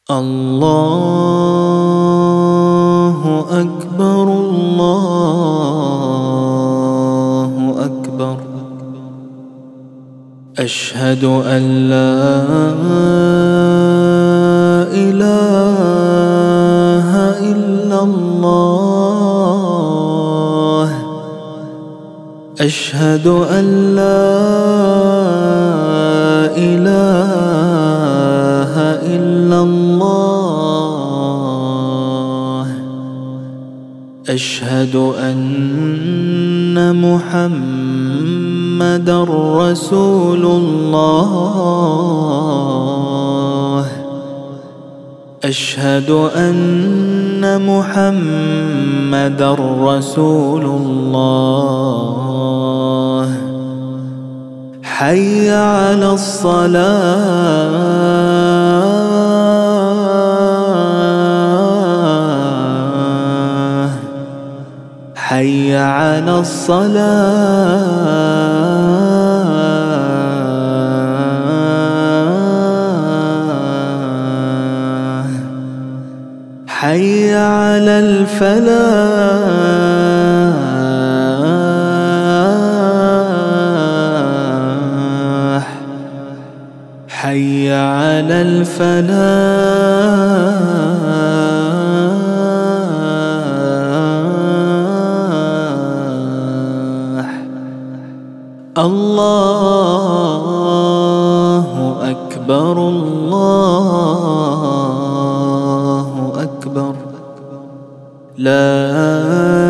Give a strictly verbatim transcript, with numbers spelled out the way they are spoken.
الله أكبر الله أكبر. أشهد أن لا إله إلا الله. أشهد أن لا إله إلا الله. أشهد أن محمدًا رسول الله. أشهد أن محمدًا رسول الله. حي على الصلاة. حي على الصلاة. حي على الفلاح. حي على الفلاح. الله أكبر الله أكبر. لا